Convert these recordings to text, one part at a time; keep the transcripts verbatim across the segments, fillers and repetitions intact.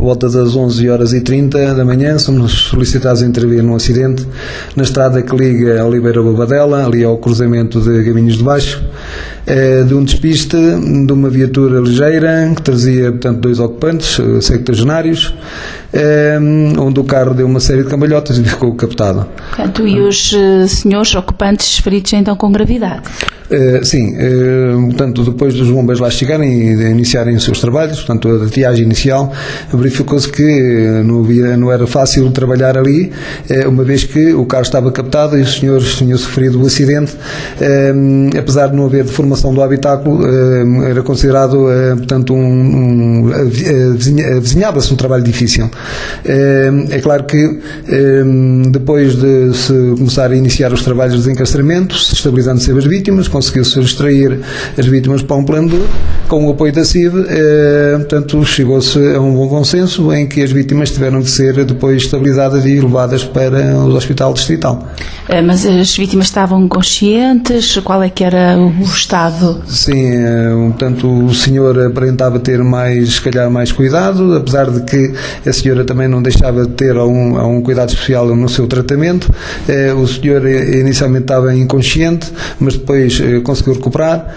por volta das onze horas e trinta da manhã, somos solicitados a intervir num acidente na estrada que liga a Oliveira Bobadela, ali ao cruzamento de Gaminhos de Baixo, de um despiste de uma viatura ligeira que trazia, portanto, dois ocupantes septuagenários, onde o carro deu uma série de cambalhotas e ficou captado. Portanto, e os uh, senhores ocupantes feridos então com gravidade? Uh, sim, uh, portanto, depois dos bombeiros lá chegarem e iniciarem os seus trabalhos, portanto, a triagem inicial, verificou-se que não, havia, não era fácil trabalhar ali, uh, uma vez que o carro estava captado e os senhores tinham sofrido o acidente, uh, apesar de não haver deformação do habitáculo, uh, era considerado, uh, portanto, um, um, uh, avizinhava-se um trabalho difícil. Uh, é claro que uh, depois de se começar a iniciar os trabalhos de desencastramento, estabilizando-se as vítimas, conseguiu-se extrair as vítimas para um plano duro, com o apoio da C I D, eh, portanto, chegou-se a um bom consenso em que as vítimas tiveram de ser depois estabilizadas e levadas para o hospital distrital. É, mas as vítimas estavam conscientes? Qual é que era o estado? Sim, eh, portanto, o senhor aparentava ter mais, se calhar, mais cuidado, apesar de que a senhora também não deixava de ter um, um cuidado especial no seu tratamento. Eh, o senhor inicialmente estava inconsciente, mas depois conseguiu recuperar,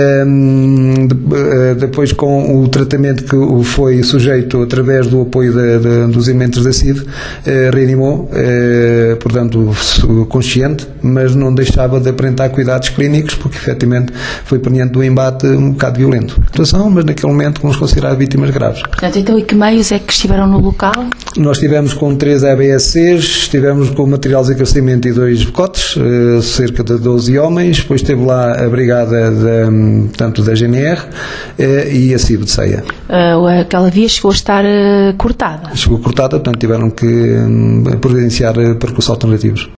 depois com o tratamento que foi sujeito através do apoio de, de, dos elementos da C I D, reanimou, portanto consciente, mas não deixava de aparentar cuidados clínicos, porque efetivamente foi proveniente do embate um bocado violento. Situação, mas naquele momento vamos considerar vítimas graves. Portanto, então, e que meios é que estiveram no local? Nós estivemos com três A B S Cs, estivemos com material de encarceramento e dois bocotes, cerca de doze homens, depois teve lá a brigada da, portanto, da G N R eh, e a C I B de Ceia. Uh, aquela via chegou a estar uh, cortada? Chegou cortada, portanto tiveram que um, providenciar percursos alternativos.